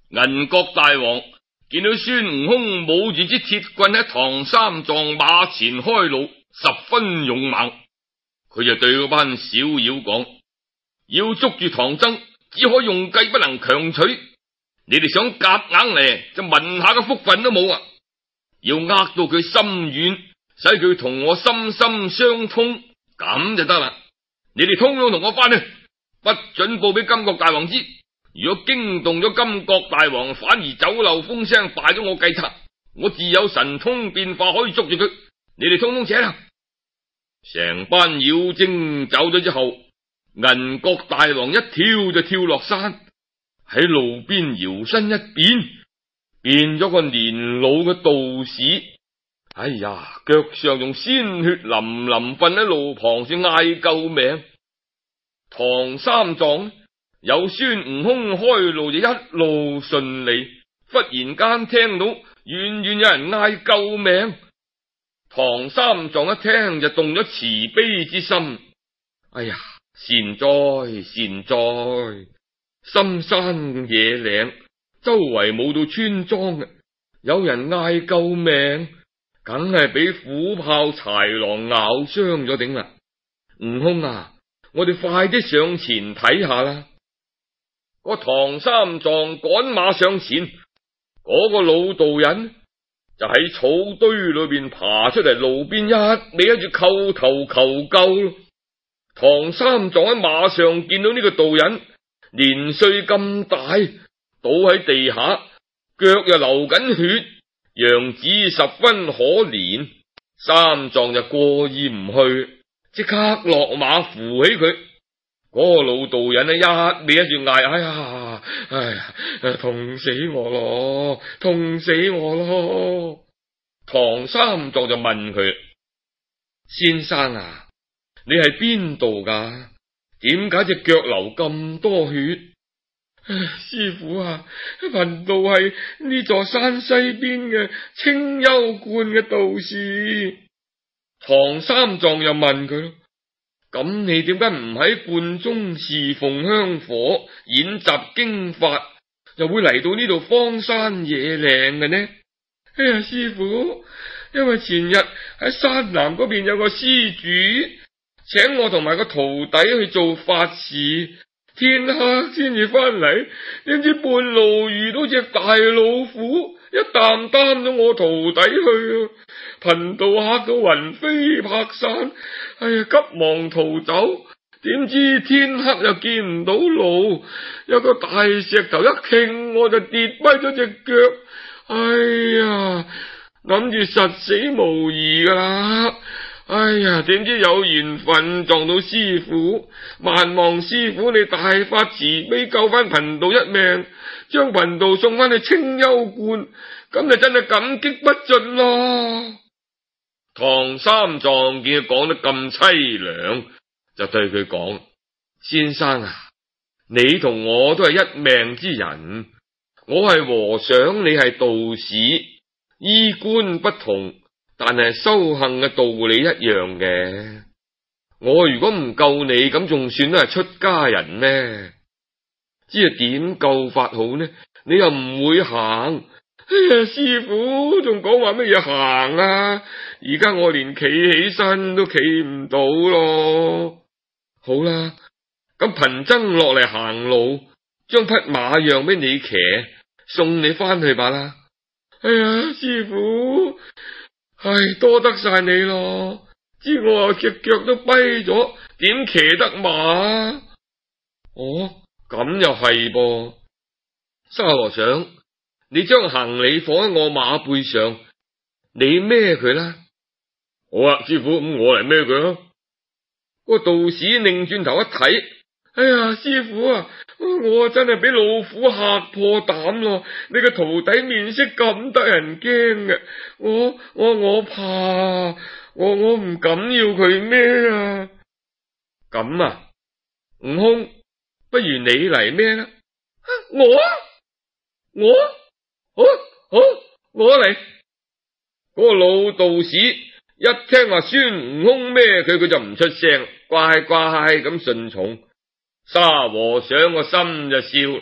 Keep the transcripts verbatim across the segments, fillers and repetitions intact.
銀國大王見到孫悟空舞住支鐵棍喺唐三藏馬前開路，十分勇猛，佢就對嗰班小妖講：要捉住唐僧，只可用計，不能強取。你哋想夾硬嚟，就問下個福分都冇啊！要呃到佢心軟，使佢同我心心相通，咁就得啦。你哋通通同我翻去，不准報俾金國大王知。如果驚動咗金國大王，反而走漏風聲，敗咗我計策，我自有神通變化可以捉住佢。你哋通通扯啦！成班妖精走咗之後，銀國大王一跳就跳落山，喺路邊搖身一變，變咗個年老嘅道士。哎呀，腳上仲鮮血淋淋，瞓喺路旁先嗌救命。唐三藏有孫悟空開路就一路順利，忽然間聽到遠遠有人嗌救命。唐三藏一聽就動咗慈悲之心。哎呀，善哉善哉！深山野嶺周圍冇到村莊嘅，有人嗌救命，梗係俾虎豹豺狼咬傷咗頂啦。悟空啊，我哋快啲上前睇下啦！個唐三藏趕馬上前，嗰個老道人就喺草堆裏邊爬出嚟，路邊一味喺住叩頭求救。唐三藏喺馬上見到呢個道人年歲咁大，倒喺地下，腳又流緊血，樣子十分可憐。三藏就過意唔去，即刻落馬扶起佢。嗰個老道人呢，一味喺住嗌：哎呀，哎呀，痛死我咯，痛死我咯！唐三藏就問佢：先生啊，你係邊度噶？點解隻腳流咁多血？唉，師父啊，貧道係呢座山西邊嘅清幽觀嘅道士。唐三藏又問佢：咁你點解唔喺觀中侍奉香火、演習經法，又會嚟到呢度荒山野嶺嘅呢？哎呀，師父，因為前日喺山南嗰邊有個施主請我同埋個徒弟去做法事，天黑先至翻嚟，點知半路遇到隻大老虎，一啖擔咗我徒弟去，貧道嚇到魂飛魄散，哎呀，急忙逃走，點知天黑又見唔到路，有個大石頭一傾，我就跌跛咗隻腳，哎呀，諗住實死無疑噶啦。哎呀，點知有緣分撞到師父，萬望師父你大發慈悲救翻貧道一命，將貧道送翻去清幽觀，咁就真係感激不盡咯。唐三藏見佢講得咁淒涼，就對佢講：先生啊，你同我都係一命之人，我係和尚，你係道士，衣冠不同，但係修行嘅道理一樣嘅。我如果唔救你，咁仲算都係出家人咩？知係點救法好呢？你又唔會行。哎呀，師父仲講話乜嘢行啊？而家我連企起身都企唔到咯。好啦，咁貧僧落嚟行路，將匹馬讓俾你騎，送你翻去吧啦。哎呀，師父，唉，多得晒你咯！知我隻腳都跛咗，點騎得馬？哦，咁又係噃。沙和尚，你將行李放喺我馬背上，你孭佢啦。好啊，師父，咁我嚟孭佢咯。個道士擰轉頭一睇，哎呀，師父啊，我真係俾老虎嚇破膽咯！你個徒弟面色咁得人驚嘅，我我我怕，我我唔敢要佢孭啊！咁啊，悟空，不如你嚟孭啦！我我好好，我嚟。嗰個老道士一聽話孫悟空孭佢，佢就唔出聲，乖乖咁順從。沙和尚個心就笑，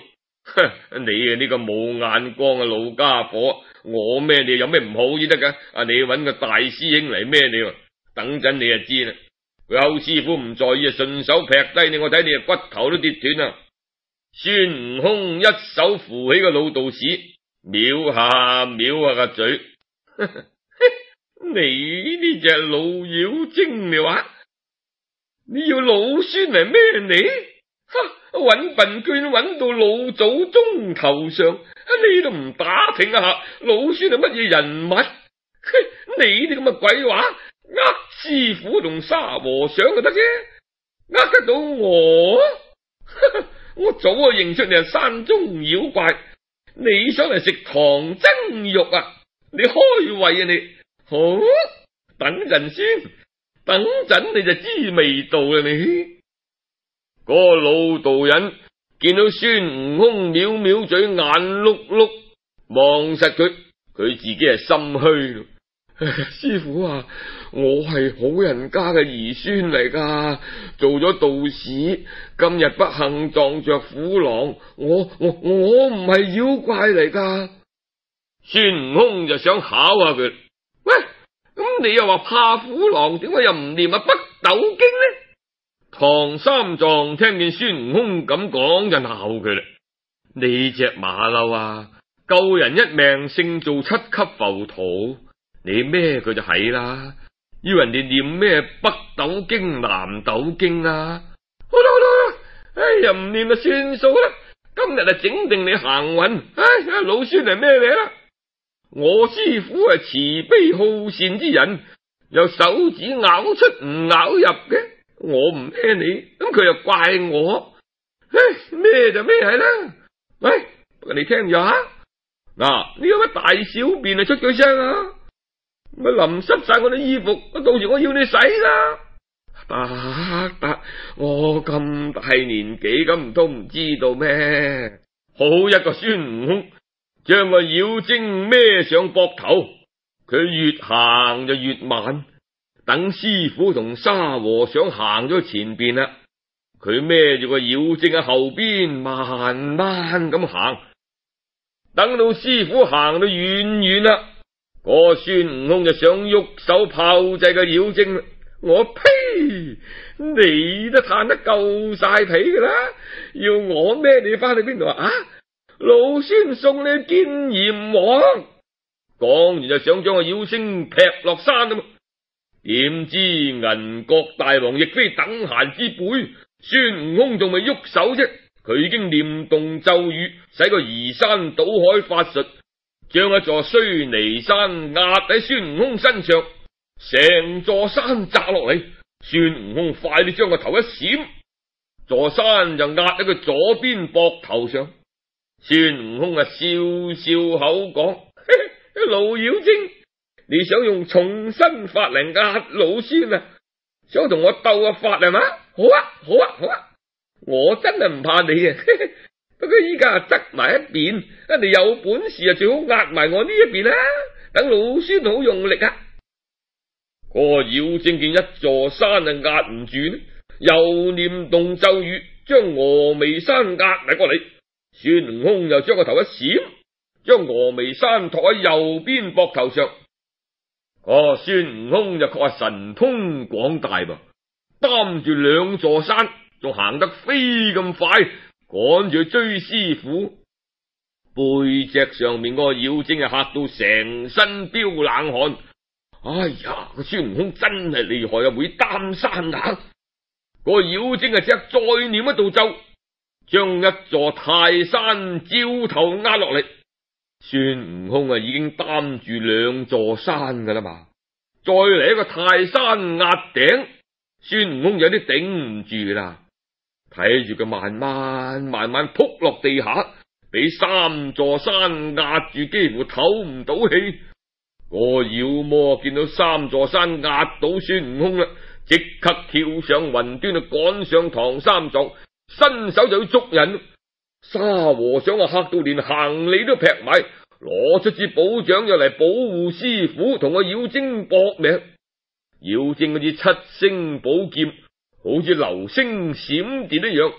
你啊呢個冇眼光嘅老家伙，我孭你有咩唔好先得噶？啊，你搵個大師兄嚟孭你，等陣你就知啦。佢後師傅唔在意啊，順手劈低你，我睇你啊骨頭都跌斷啊！孫悟空一手扶起個老道士，藐下藐下個嘴，你呢隻老妖精，你話你要老孫嚟孭你？哈，搵笨捐搵到老祖宗頭上，你都唔打聽一下老孫係乜嘢人物？你啲咁嘅鬼話，呃師傅同沙和尚就得啫，呃得到我？我早就認出你係山中妖怪，你想嚟食唐僧肉啊？你開胃啊你？好，等陣先，等陣你就知味道啦你。嗰個老道人見到孫悟空藐藐嘴，眼碌碌望實佢，佢自己係心虛咯。師傅啊，我係好人家嘅兒孫嚟噶，做咗道士，今日不幸撞着虎狼，我我我唔係妖怪嚟噶。孫悟空就想考下佢，喂，咁你又話怕虎狼，點解又唔念啊北斗經呢？唐三藏聽見孫悟空咁講就鬧佢啦，呢隻馬騮啊，救人一命勝做七級浮屠，你咩佢就係啦，要人哋念咩北斗經南斗經啊？好啦好啦好啦，哎呀唔念就算數啦，今日啊整定你行運，哎老孫係咩嚟啦？我師傅係慈悲好善之人，有手指咬出唔咬入嘅，我唔孭你，咁佢又怪我，唉咩就咩係啦。喂，不過你聽住吓，嗱，呢個乜大小便啊出句聲啊，咪淋濕晒我啲衣服，到時我要你洗啦。得得，我咁大年紀，咁唔通唔知道咩？好一個孫悟空，將個妖精孭上膊頭，佢越行就越慢。等師傅同沙和尚行咗前邊啦，佢孭住個妖精喺後邊慢慢咁行。等到師傅行到遠遠啦，個孫悟空就想喐手炮製個妖精啦。我呸！你都嘆得夠晒皮噶啦，要我孭你翻去邊度啊？老孫送你見閻王。講完就想將個妖精劈落山啊！點知銀國大王亦非等閒之輩，孫悟空仲未喐手啫，佢已經念動咒語，使個移山倒海法術，將一座須彌山壓喺孫悟空身上，成座山砸落嚟。孫悟空快啲將個頭一閃，座山就壓喺佢左邊膊頭上。孫悟空啊笑笑口講：老妖精，你想用重新法嚟壓老孫啊？想同我鬥個法係嘛？好啊，好啊，好啊！我真係唔怕你啊！不過依家側埋一邊，你有本事啊，最好壓埋我呢一邊啦，等老孫好用力啊！個妖精見一座山啊壓唔住呢，又念動咒語，將峨眉山壓埋過嚟。孫悟空又將個頭一閃，將峨眉山托喺右邊膊頭上。個孫悟空就確係神通廣大噃，擔住兩座山，仲行得飛咁快，趕住去追師傅。背脊上面個妖精啊嚇到成身飆冷汗。哎呀，個孫悟空真係厲害啊，會擔山啊！個妖精啊即刻再念一道咒，將一座泰山照頭壓落嚟。孫悟空啊已經擔住兩座山噶啦嘛，再嚟一個泰山壓頂，孫悟空有啲頂唔住啦，睇住佢慢慢慢慢撲落地下，俾三座山壓住，幾乎唞唔到氣。個妖魔見到三座山壓到孫悟空啦，即刻跳上雲端去趕上唐三藏，伸手就要捉人。沙和尚啊嚇到連行李都劈埋，攞出支寶杖就嚟保護師傅同個妖精搏命。妖精嗰支七星寶劍好似流星閃電一樣，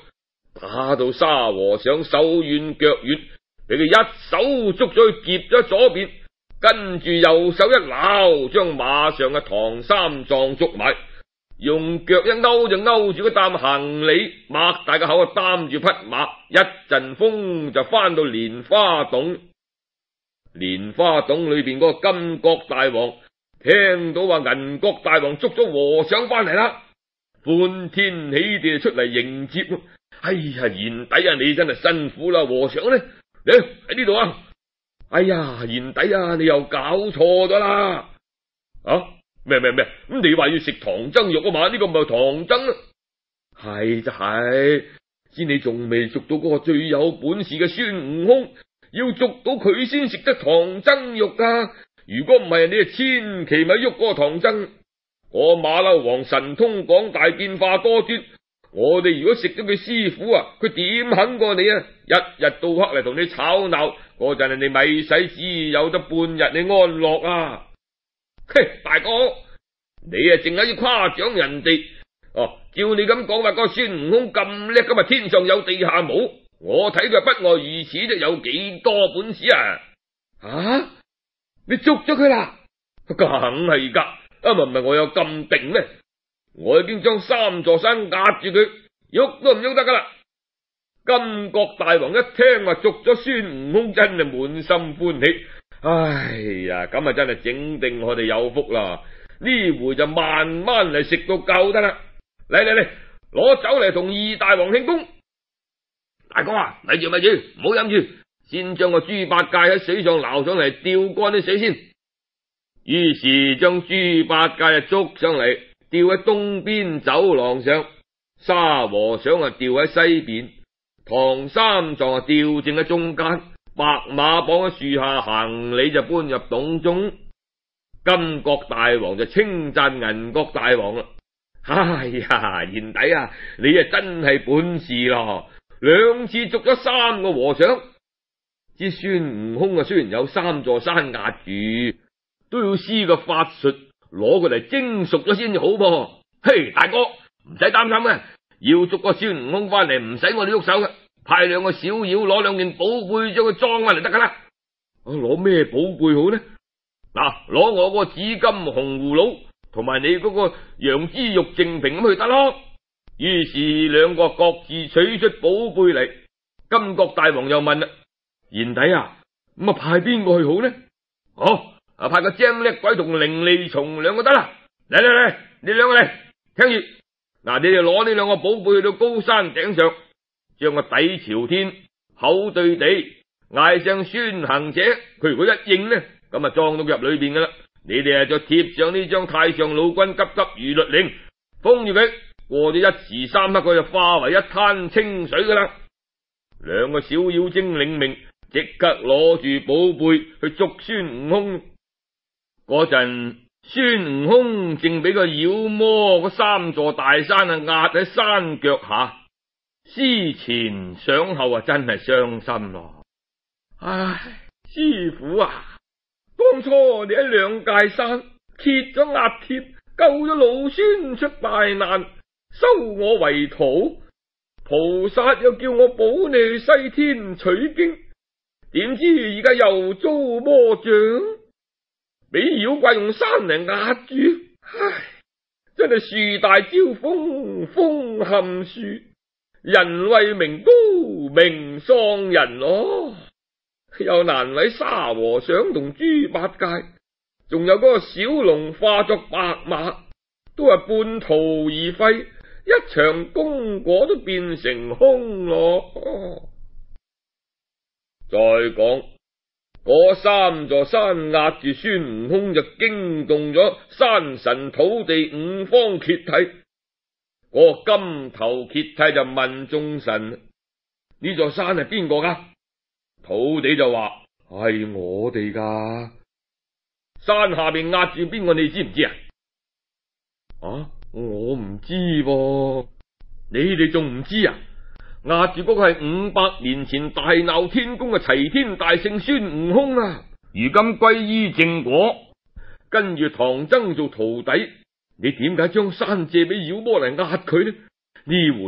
打到沙和尚手軟腳軟，俾佢一手捉咗去夾咗左邊，跟住右手一撈，將馬上嘅唐三藏捉埋，用腳一勾就勾住嗰擔行李，擘大個口啊擔住匹馬，一陣風就翻到蓮花洞。蓮花洞裏邊嗰個金國大王聽到話銀國大王捉咗和尚翻嚟啦，歡天喜地出嚟迎接。哎呀，賢弟啊，你真係辛苦啦！和尚呢？你喺呢度啊！哎呀，賢弟啊，你又搞錯咗啦！啊，咩咩咩？咁你話要食唐僧肉啊嘛？呢個唔係唐僧啊？係就係，知你仲未捉到嗰個最有本事嘅孫悟空，要捉到佢先食得唐僧肉啊！如果唔係，你啊千祈咪喐嗰個唐僧。我馬騮王神通廣大，變化多端。我哋如果食咗佢師傅啊，佢點肯過你啊？一日到黑嚟同你吵鬧，嗰陣你咪使只有得半日你安樂啊！嘿，大哥，你啊淨係要誇獎人哋哦。照你咁講話，個孫悟空咁叻，咁啊天上有地下冇，我睇佢不外如此，都有幾多本事啊？啊，你捉咗佢啦？梗係噶，啊唔係唔係我有咁定咩？我已經將三座山壓住佢，喐都唔喐得噶啦！金國大王一聽話捉咗孫悟空，真係滿心歡喜。哎呀，咁啊真係整定我哋有福啦！呢回就慢慢嚟食到夠得啦！嚟嚟嚟，攞酒嚟同二大王慶功！大哥啊，咪住咪住，唔好飲住，先將個豬八戒喺水上撈上嚟，吊乾啲水先。於是將豬八戒啊捉上嚟，吊喺東邊走廊上，沙和尚啊吊喺西邊，唐三藏啊吊正喺中間，白馬綁喺樹下，行李就搬入洞中。金國大王就稱讚銀國大王啦：哎呀，賢弟啊，你啊真係本事咯！兩次捉咗三個和尚，知孫悟空啊雖然有三座山壓住，都要施個法術攞佢嚟蒸熟咗先至好噃。嘿，大哥唔使擔心啊，要捉個孫悟空翻嚟唔使我哋喐手嘅，派兩個小妖攞兩件寶貝將佢裝翻嚟得噶啦。我攞咩寶貝好呢？嗱，攞我個紫金紅葫蘆同埋你嗰個楊枝玉淨瓶咁去得咯。於是兩個各自取出寶貝嚟。金國大王又問啦：賢弟啊，咁啊派邊個去好呢？好啊，派個精叻鬼同伶俐蟲兩個得啦。嚟嚟嚟，你兩個嚟，聽住嗱，你哋攞呢兩個寶貝去到高山頂上，將個底朝天，口對地嗌聲孫行者，佢如果一應呢，咁啊裝到入裏邊噶啦。你哋啊就貼上呢張太上老君急急如律令，封住佢。過咗一時三刻，佢就化為一灘清水噶啦。兩個小妖精領命，即刻攞住寶貝去捉孫悟空。嗰陣孫悟空正俾個妖魔嗰三座大山啊壓喺山腳下，思前想後啊，真係傷心咯。唉，師傅啊，當初你喺兩界山揭咗壓貼，救咗老孫出大難，收我為徒，菩薩又叫我保你去西天取經，點知而家又遭魔障，俾妖怪用山嚟壓住。唉，真係樹大招風，風撼樹，人為名高，名喪人咯。又難為沙和尚同豬八戒，仲有嗰個小龍化作白馬，都係半途而廢，一場功果都變成空咯。再講嗰三座山壓住孫悟空，就驚動咗山神土地五方揭諦。嗰個金頭揭諦就問眾神：呢座山係邊個噶？土地就話係我哋噶。山下邊壓住邊個？你知唔知啊？啊，我唔知噃。你哋仲唔知啊？壓住嗰個係五百年前大鬧天宮嘅齊天大聖孫悟空啊！如今歸依正果，跟住唐僧做徒弟，你點解將山借俾妖魔嚟壓佢呢？呢回啊，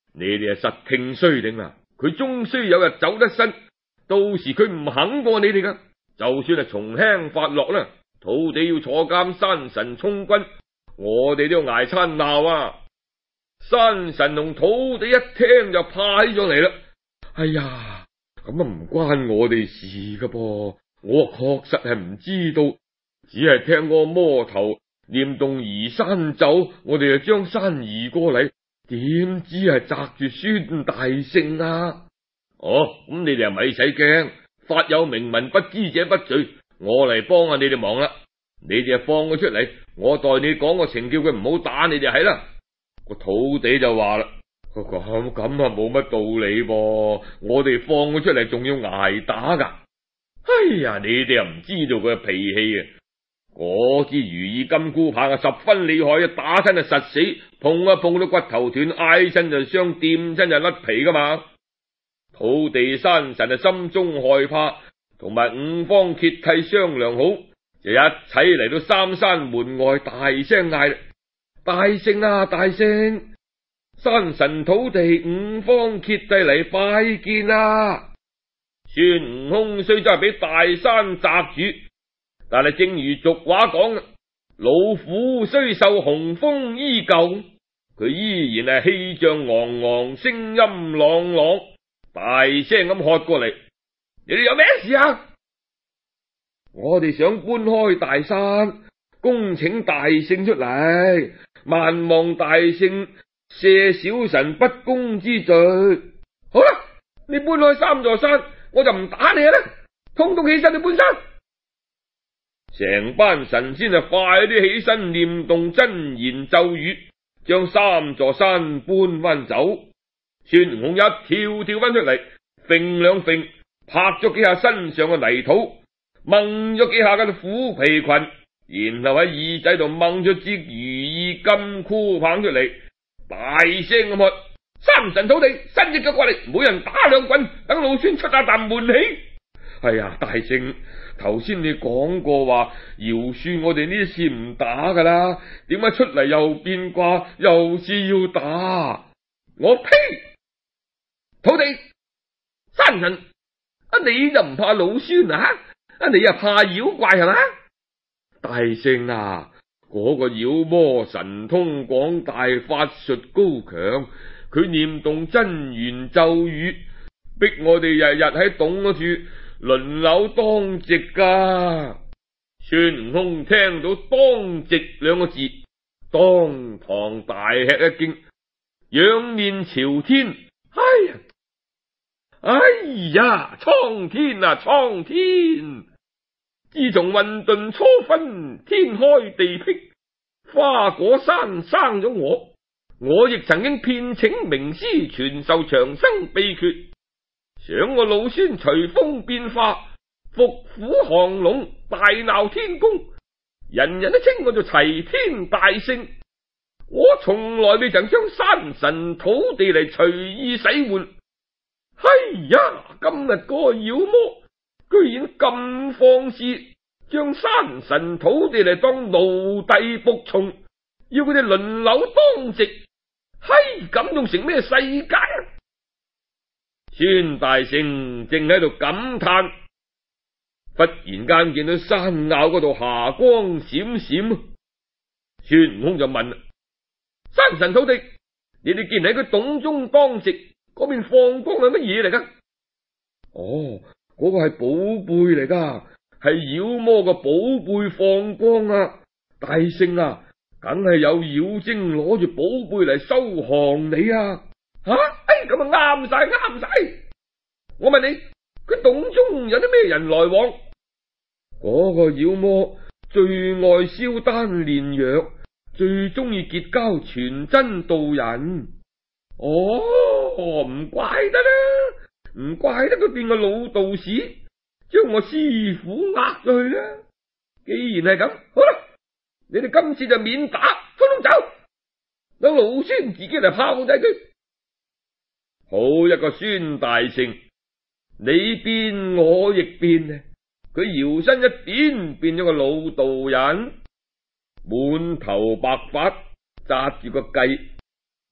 你哋啊實聽須定啦，佢終須有日走得身，到時佢唔肯過你哋噶。就算係從輕發落啦，土地要坐監，山神充軍，我哋都要挨餐鬧啊！山神同土地一聽就怕起咗嚟啦。哎呀，咁啊唔關我哋事噶噃，我確實係唔知道，只係聽個魔頭念動移山咒，我哋就將山移過嚟，點知係擲住孫大聖啊！哦，咁你哋又咪使驚，法有明文，不知者不罪，我嚟幫下你哋忙啦。你哋啊放佢出嚟，我代你講個情，叫佢唔好打你哋係啦。個土地就話啦，咁咁啊冇乜道理噃，我哋放佢出嚟仲要挨打噶。哎呀，你哋又唔知道佢嘅脾氣啊！嗰支如意金箍棒啊，十分厲害啊，打親就實死，碰一碰到骨頭斷，挨親就傷，掂親就甩皮噶嘛。土地山神啊，心中害怕，同埋五方揭替商量好，就一齊嚟到三山門外，大聲嗌啦：大聖啊，大聖！山神土地五方揭替嚟拜見啊！孫悟空雖則係俾大山擲住，但係正如俗話講，老虎雖受紅風依舊，佢依然係氣象昂昂，聲音朗朗，大聲咁喝過嚟：你哋有咩事啊？我哋想搬開大山，恭請大聖出嚟，萬望大聖赦小神不公之罪。好啦，你搬開三座山，我就唔打你啦，通通起身去搬山。成班神仙就快啲起身念動真言咒語，將三座山搬翻走。孫悟空一跳跳翻出嚟，揈兩揈，拍咗幾下身上嘅泥土，掹咗幾下嘅虎皮裙，然後喺耳仔度掹咗支如意金箍棒出嚟，大聲咁喝：山神土地，伸隻腳過嚟，每人打兩棍，等老孫出下啖悶氣。哎呀，大聖，頭先你講過話饒恕我哋呢次唔打噶啦，點解出嚟又變卦，又是要打？我呸！土地山神啊，你就唔怕老孫啊？啊，你又怕妖怪係嘛？大聖啊，嗰個妖魔神通廣大，法術高強，佢念動真言咒語，逼我哋日日喺洞嗰處輪流當值噶。孫悟空聽到當值兩個字，當堂大吃一驚，仰面朝天。哎呀，哎呀，蒼天啊，蒼天！自從混沌初分，天開地闢，花果山生咗我，我亦曾經遍請名師傳授長生秘訣，想我老孫隨風變化，伏虎降龍，大鬧天宮，人人都稱我做齊天大聖。我從來未曾將山神土地嚟隨意使喚。哎呀，今日嗰個妖魔居然咁放肆，將山神土地嚟當奴隸僕從，要佢哋輪流當值。嘿，咁仲成咩世界啊？孫大聖正喺度感嘆，忽然間見到山坳嗰度霞光閃閃，孫悟空就問啦：山神土地，你哋既然喺佢洞中當值，嗰邊放光係乜嘢嚟噶？哦，嗰個係寶貝嚟噶，係妖魔個寶貝放光啊！大聖啊，梗係有妖精攞住寶貝嚟收降你啊！吓、啊，哎，咁啊啱晒，啱晒！我問你，佢洞中有啲咩人來往？嗰個妖魔最愛燒丹煉藥，最中意結交傳真道人。哦，唔怪得啦，唔怪得佢變個老道士，將我師傅呃咗去啦。既然係咁，好啦，你哋今次就免打，通通走，等老孫自己嚟炮製佢。好一個孫大聖，你變我亦變啊！佢搖身一變，變咗個老道人，滿頭白髮，紮住個髻，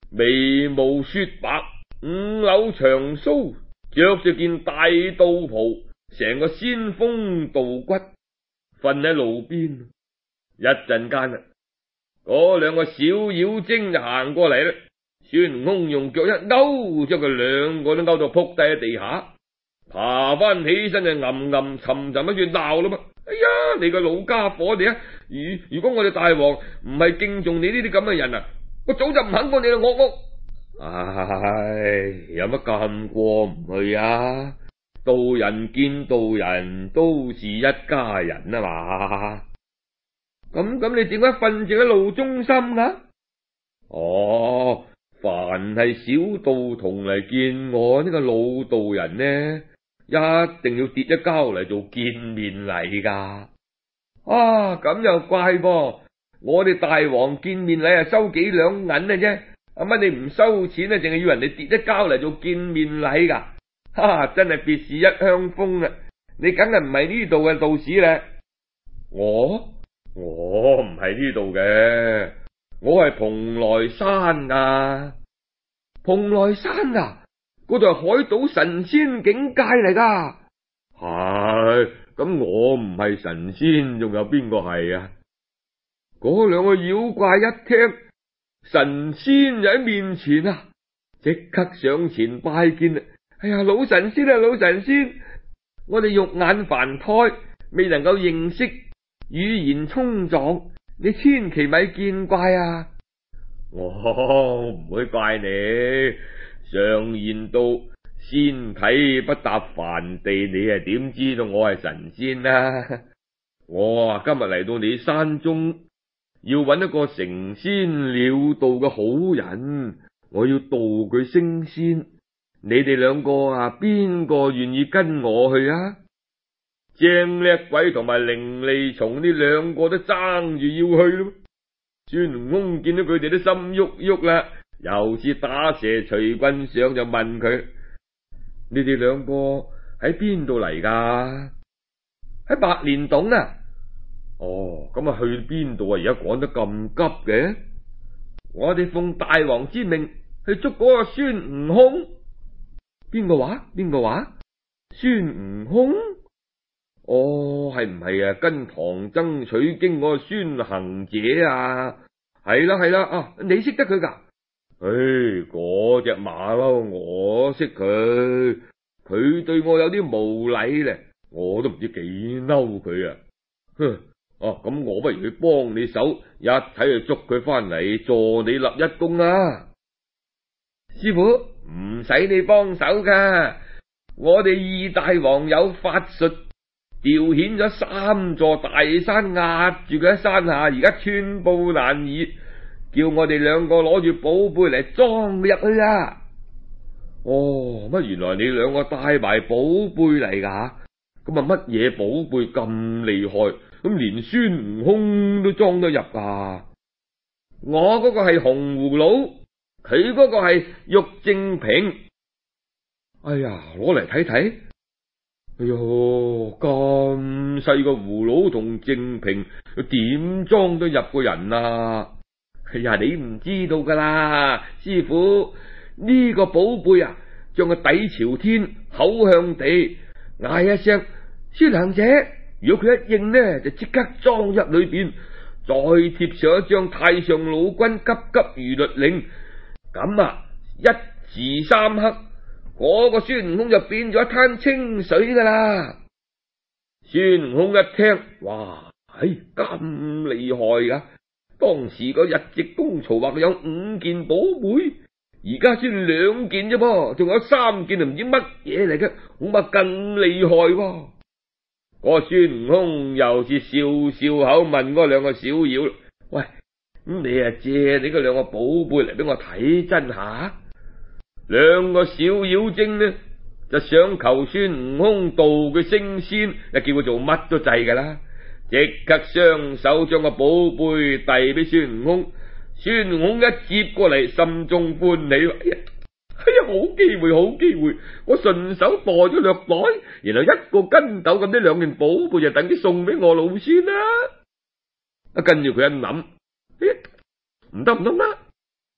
眉毛雪白，五縷長鬚，着住件大道袍，成個仙風道骨，瞓喺路邊。一陣間啊，嗰兩個小妖精就行過嚟啦。孫悟空用腳一勾，將佢兩個都勾到仆低喺地下，爬翻起身就吟吟沉沉喺度鬧啦嘛。哎呀，你個老家伙你啊！如如果我哋大王唔係敬重你呢啲咁嘅人啊，我早就唔肯過你啦，我我。唉，有乜咁過唔去啊？道人見道人，都是一家人啊嘛。咁咁，你點解瞓住喺路中心啊？哦，凡係小道童嚟見我呢個老道人呢，一定要跌一跤嚟做見面禮噶。啊，咁又怪噃，我哋大王見面禮係收幾兩銀嘅啫，阿乜你唔收錢咧，淨係要人哋跌一跤嚟做見面禮噶？哈，真係別是一鄉風啊！你梗係唔係呢度嘅道士咧？我我唔係呢度嘅，我係蓬萊山啊！蓬萊山啊，嗰度係海島神仙境界嚟噶。係，咁我唔係神仙，仲有邊個係啊？嗰兩個妖怪一聽神仙就喺面前啊，即刻上前拜見啦！哎呀，老神仙啊，老神仙，我哋肉眼凡胎，未能夠認識，語言衝撞，你千祈咪見怪啊！我唔會怪你，常言道，仙體不踏凡地，你係點知道我係神仙啊？我啊今日嚟到你山中，要揾一個成仙了道嘅好人，我要度佢升仙。你哋兩個啊，邊個願意跟我去啊？精叻鬼同埋伶俐蟲呢兩個都爭住要去咯。孫悟空見到佢哋都心喐喐啦，又似打蛇隨棍上，就問佢：你哋兩個喺邊度嚟噶？喺白蓮洞啊！哦，咁啊去邊度啊？而家趕得咁急嘅？我哋奉大王之命去捉嗰個孫悟空。邊個話？邊個話？孫悟空？哦，係唔係啊？跟唐僧取經嗰個孫行者啊？係啦係啦，啊，你識得佢噶？唉，嗰隻馬騮我識佢，佢對我有啲無禮咧，我都唔知幾嬲佢啊！哼，哦，咁我不如去幫你手，一齊去捉佢翻嚟，助你立一功啊！師傅，唔使你幫手噶，我哋二大王有法術，調遣咗三座大山壓住佢喺山下，而家寸步難移，叫我哋兩個攞住寶貝嚟裝佢入去啊！哦，乜原來你兩個帶埋寶貝嚟噶？咁啊乜嘢寶貝咁厲害？咁連孫悟空都裝得入啊？我嗰個係紅葫蘆，佢嗰個係玉淨瓶。哎呀，攞嚟睇睇。哎喲，咁細個葫蘆同淨瓶，點裝得入個人啊？哎呀，你唔知道噶啦，師傅，呢個寶貝啊，將個底朝天，口向地，嗌一聲孫行者，如果佢一應呢，就即刻裝入裏邊，再貼上一張太上老君急急如律令。咁啊，一時三刻，嗰個孫悟空就變咗一灘清水噶啦。孫悟空一聽，哇，唉，咁厲害噶！當時個日寂公曹話佢有五件寶貝，而家先兩件啫噃，仲有三件唔知乜嘢嚟嘅，恐怕更厲害喎。嗰個孫悟空又是笑笑口問嗰兩個小妖：喂，咁你啊借你嗰兩個寶貝嚟俾我睇真下？兩個小妖精呢就想求孫悟空度佢升仙，就叫佢做乜都制噶啦。即刻雙手將個寶貝遞俾孫悟空，孫悟空一接過嚟，心中歡喜。哎呀，哎呀，好機會，好機會！我順手袋咗落袋，然後一個跟斗咁，呢兩件寶貝就等於送俾我老孫啦。啊，跟住佢一諗，哎，唔得唔得啦！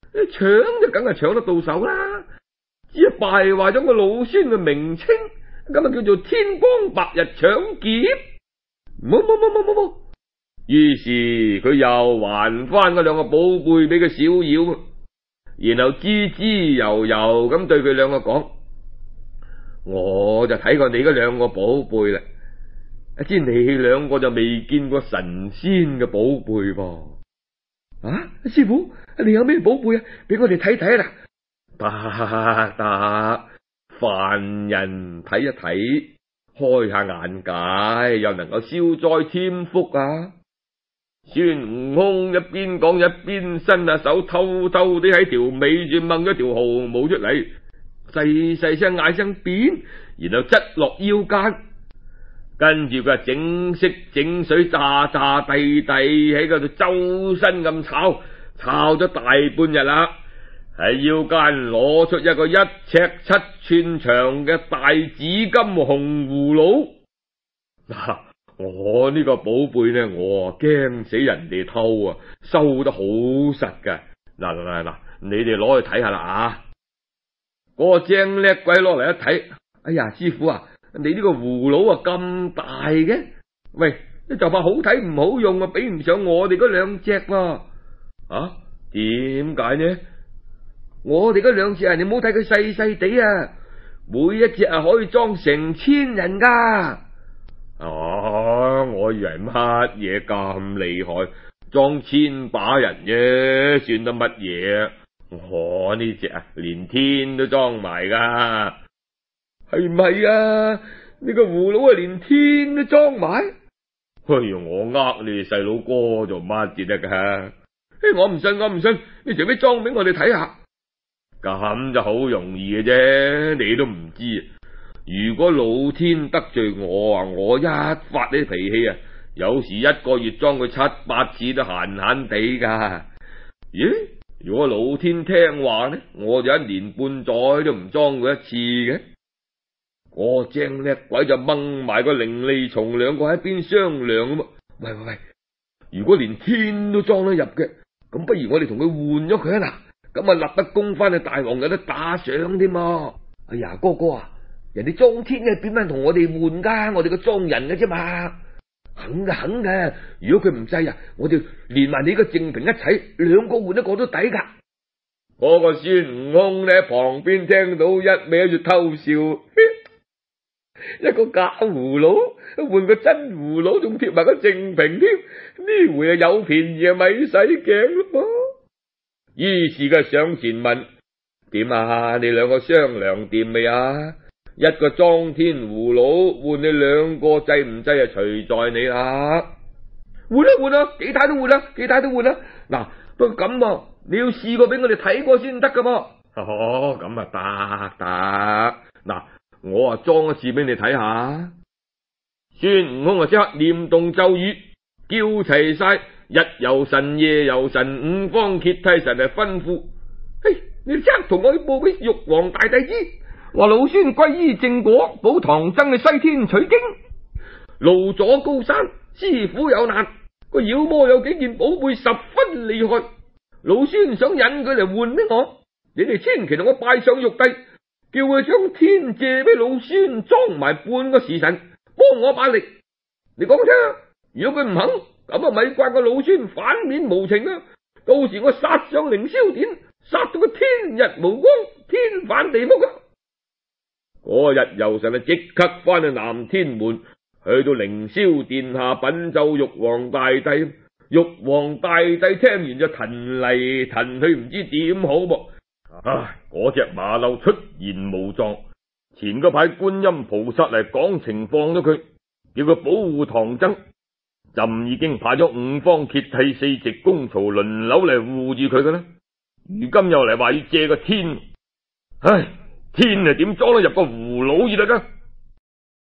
搶就梗係搶得到手啦，只係敗壞咗個老孫嘅名稱，咁啊叫做天光白日搶劫。冇冇冇冇冇冇。於是佢又還翻嗰兩個寶貝俾個小妖，然後滋滋悠悠咁對佢兩個講：我就睇過你嗰兩個寶貝啦，知你兩個就未見過神仙嘅寶貝噃。啊，師傅，你有咩寶貝啊？俾我哋睇睇啦。得得，凡人睇一睇，開下眼界，又能夠消災添福啊！孫悟空一邊講一邊伸下手，偷偷地喺條尾處掹咗條毫毛出嚟，細細聲嗌聲變，然後執落腰間，跟住佢整色整水炸炸地地喺嗰度周身咁抄，抄咗大半日啦，喺腰間攞出一個一尺七寸長嘅大紫金紅葫蘆。嗱，我呢個寶貝呢，我驚死人哋偷啊，收得好實噶。嗱嗱嗱，你哋攞去睇下啦啊！嗰個精叻鬼攞嚟一睇，哎呀，師傅啊，你呢個葫蘆啊咁大嘅，喂，你就怕好睇唔好用啊，比唔上我哋嗰兩隻喎。啊，點解呢？我哋嗰兩隻啊，你唔好睇佢細細地啊，每一隻啊可以裝成千人噶。哦，我以為乜嘢咁厲害，裝千把人啫，算得乜嘢？我呢隻啊，連天都裝埋噶，係唔係啊？呢個葫蘆啊，連天都裝埋。哎呀，我呃你細佬哥做乜至得噶？嘿，我唔信，我唔信，你除非裝俾我哋睇下。咁就好容易嘅啫，你都唔知。如果老天得罪我啊，我一發呢脾氣啊，有時一個月裝佢七八次都閒閒地噶。咦？如果老天聽話呢，我就一年半載都唔裝佢一次嘅。我精叻鬼就掹埋個伶俐蟲兩個喺邊商量咁啊！喂喂喂，如果連天都裝得入嘅，咁不如我哋同佢換咗佢啊嗱，咁啊立得功翻去大王有得打賞添嘛！哎呀，哥哥啊，人哋裝天嘅點樣同我哋換噶？我哋個裝人嘅啫嘛，肯嘅肯嘅。如果佢唔制啊，我哋連埋你個淨瓶一齊，兩個換一個都抵噶。嗰個孫悟空咧，旁邊聽到一味喺度偷笑。一個假葫蘆換個真葫蘆，仲貼埋個淨瓶添，呢回啊有便宜啊咪使驚咯。於是佢上前問：點啊？你兩個商量掂未啊？一個裝天葫蘆換你兩個制唔制啊？隨在你啦。換啦換啦，幾大都換啦，幾大都換啦。嗱，不過咁啊，你要試過俾我哋睇過先得噶噃。哦，咁啊得得嗱。我啊裝一次俾你睇下。孫悟空啊即刻念動咒語，叫齊晒日遊神、夜遊神、五方揭替神嚟吩咐。嘿，你即刻同我去報俾玉皇大帝知，話老孫皈依正果，保唐僧去西天取經。路阻高山，師傅有難，個妖魔有幾件寶貝十分厲害，老孫想引佢嚟換俾我，你哋千祈同我拜上玉帝，叫佢將天借俾老孫，裝埋半個時辰，幫我把力。你講聽，如果佢唔肯，咁啊咪怪個老孫反面無情啊！到時我殺上凌霄殿，殺到個天日無光，天翻地覆啊！嗰日遊神啊即刻翻去南天門，去到凌霄殿下稟奏玉皇大帝。玉皇大帝聽完就騰嚟騰去，唔知點好噃。唉，嗰隻馬騮出現無狀，前嗰排觀音菩薩嚟講情況咗佢，叫佢保護唐僧，朕已經派咗五方揭替四席公曹輪流嚟護住佢噶啦。如今又嚟話要借個天，唉，天啊點裝得入個葫蘆而得噶？